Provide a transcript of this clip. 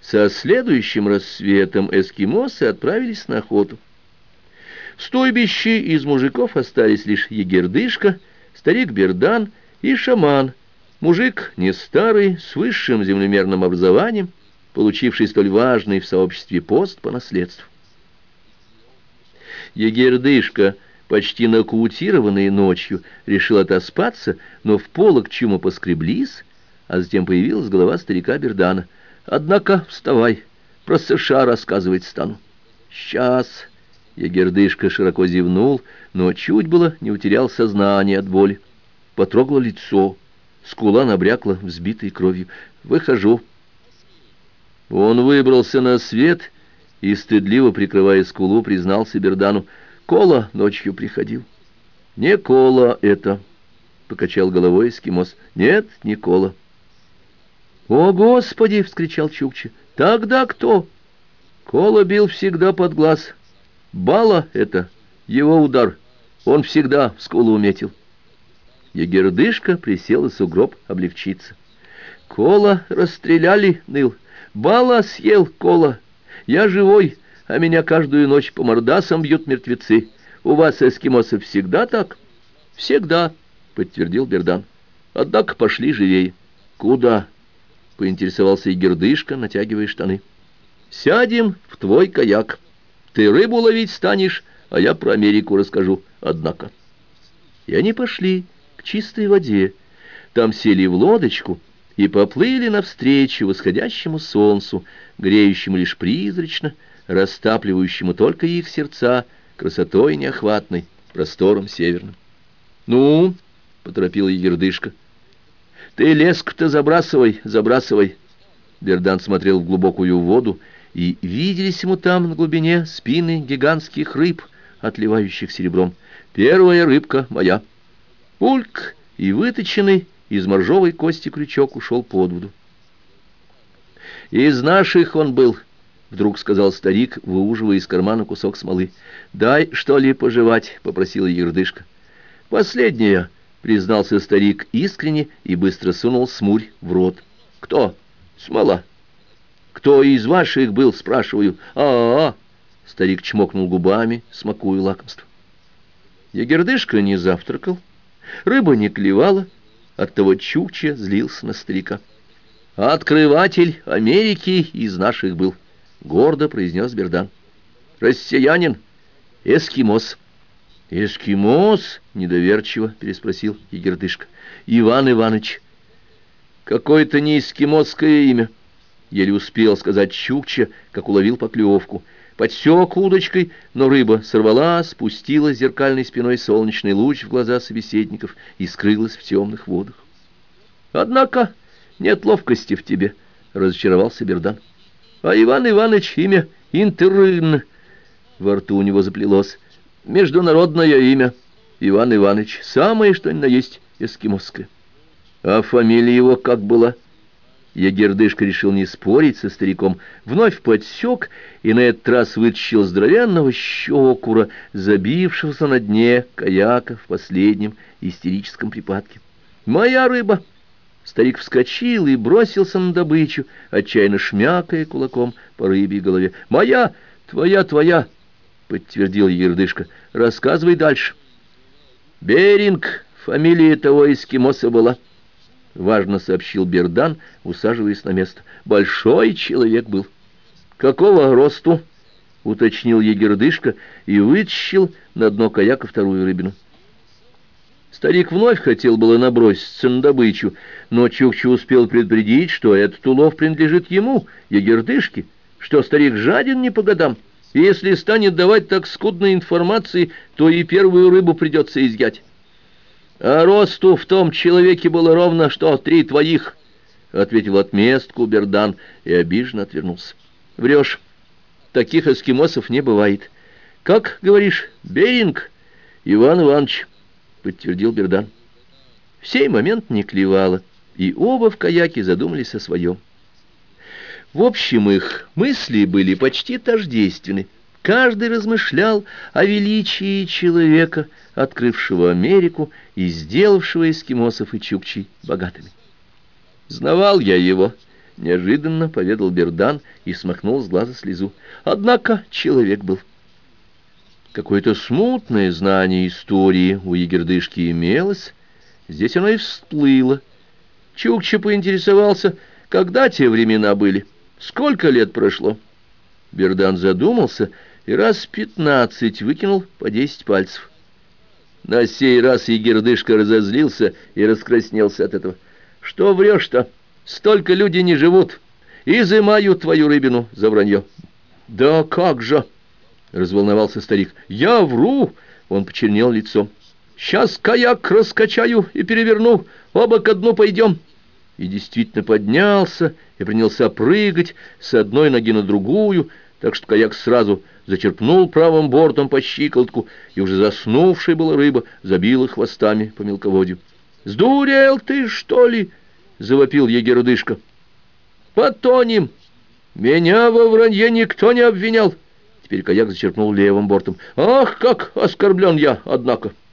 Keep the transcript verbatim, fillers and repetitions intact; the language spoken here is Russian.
Со следующим рассветом эскимосы отправились на охоту. В стойбище из мужиков остались лишь егердышка, старик Бердан и шаман, мужик не старый, с высшим землемерным образованием, получивший столь важный в сообществе пост по наследству. Егердышка, почти нокаутированный ночью, решил отоспаться, но в полог чума поскреблись, а затем появилась голова старика Бердана. «Однако вставай, про США рассказывать стану». «Сейчас». Егердышка широко зевнул, но чуть было не утерял сознание от боли. Потрогал лицо, скула набрякла, взбитой кровью. «Выхожу». Он выбрался на свет и, стыдливо прикрывая скулу, признался Бердану: «Кола ночью приходил». «Не Кола это», — покачал головой эскимос. «Нет, не Кола». «О, Господи!» — вскричал Чукча. «Тогда кто?» «Кола бил всегда под глаз. Бала это, его удар. Он всегда в скулу метил». Егердышка присел и сугроб облегчиться. «Кола расстреляли, ныл. Бала съел Кола. Я живой, а меня каждую ночь по мордасам бьют мертвецы. У вас, эскимосов, всегда так?» «Всегда», — подтвердил Бердан. «Однако пошли живее». «Куда?» — поинтересовался егердышка, натягивая штаны. «Сядем в твой каяк. Ты рыбу ловить станешь, а я про Америку расскажу, однако». И они пошли к чистой воде. Там сели в лодочку и поплыли навстречу восходящему солнцу, греющему лишь призрачно, растапливающему только их сердца красотой неохватной, простором северным. «Ну?» — поторопила егердышка. «Ты леску-то забрасывай, забрасывай». Бердан смотрел в глубокую воду, и виделись ему там на глубине спины гигантских рыб, отливающих серебром. «Первая рыбка моя». Ульк, и выточенный из моржовой кости крючок ушел под воду. «Из наших он был», — вдруг сказал старик, выуживая из кармана кусок смолы. «Дай, что ли, пожевать», — попросила егердышка. «Последняя», — признался старик искренне и быстро сунул смурь в рот. «Кто? Смола». «Кто из ваших был, спрашиваю?» «А-а-а!» — старик чмокнул губами, смакуя лакомство. Егердышка не завтракал, рыба не клевала, оттого Чукча злился на старика. «Открыватель Америки из наших был», — гордо произнес Бердан. «Россиянин, эскимос». «Эскимос?» — недоверчиво переспросил егердышка. «Иван Иваныч». «Какое-то не эскимосское имя», — еле успел сказать Чукча, как уловил поклевку. Подсек удочкой, но рыба сорвала, спустила зеркальной спиной солнечный луч в глаза собеседников и скрылась в темных водах. «Однако нет ловкости в тебе», — разочаровался Бердан. «А Иван Иваныч имя Интерын». Во рту у него заплелось. «Международное имя. Иван Иваныч. Самое, что ни на есть, эскимосское». «А фамилия его как была?» Егердышка решил не спорить со стариком, вновь подсек и на этот раз вытащил здоровенного щекура, забившегося на дне каяка в последнем истерическом припадке. «Моя рыба!» Старик вскочил и бросился на добычу, отчаянно шмякая кулаком по рыбьей голове. «Моя! Твоя, твоя!» — подтвердил егердышка. «Рассказывай дальше». «Беринг, фамилия того эскимоса была», — важно сообщил Бердан, усаживаясь на место. «Большой человек был». «Какого росту?» — уточнил егердышка и вытащил на дно каяка вторую рыбину. Старик вновь хотел было наброситься на добычу, но Чукча успел предупредить, что этот улов принадлежит ему, егердышке, что старик жаден не по годам, и если станет давать так скудной информации, то и первую рыбу придется изъять. «А росту в том человеке было ровно что три твоих», — ответил отместку Бердан и обиженно отвернулся. «Врешь. Таких эскимосов не бывает. Как, говоришь, Беринг?» «Иван Иванович», — подтвердил Бердан. В сей момент не клевало, и оба в каяке задумались о своем. В общем, их мысли были почти тождественны. Каждый размышлял о величии человека, открывшего Америку и сделавшего эскимосов и чукчей богатыми. «Знавал я его», — неожиданно поведал Бердан и смахнул с глаза слезу. Однако человек был. Какое-то смутное знание истории у егердышки имелось, здесь оно и всплыло. Чукча поинтересовался, когда те времена были, сколько лет прошло. Бердан задумался и раз пятнадцать выкинул по десять пальцев. На сей раз егердышка разозлился и раскраснелся от этого. «Что врешь-то? Столько люди не живут. Изымаю твою рыбину за вранье». «Да как же!» — разволновался старик. «Я вру!» — он почернел лицом. «Сейчас каяк раскачаю и переверну, оба ко дну пойдем». И действительно поднялся и принялся прыгать с одной ноги на другую, так что каяк сразу зачерпнул правым бортом по щиколотку, и уже заснувшая была рыба забила хвостами по мелководью. «Сдурел ты, что ли?» — завопил егердышка. «Потонем! Меня во вранье никто не обвинял!» Теперь каяк зачерпнул левым бортом. «Ах, как оскорблен я, однако!»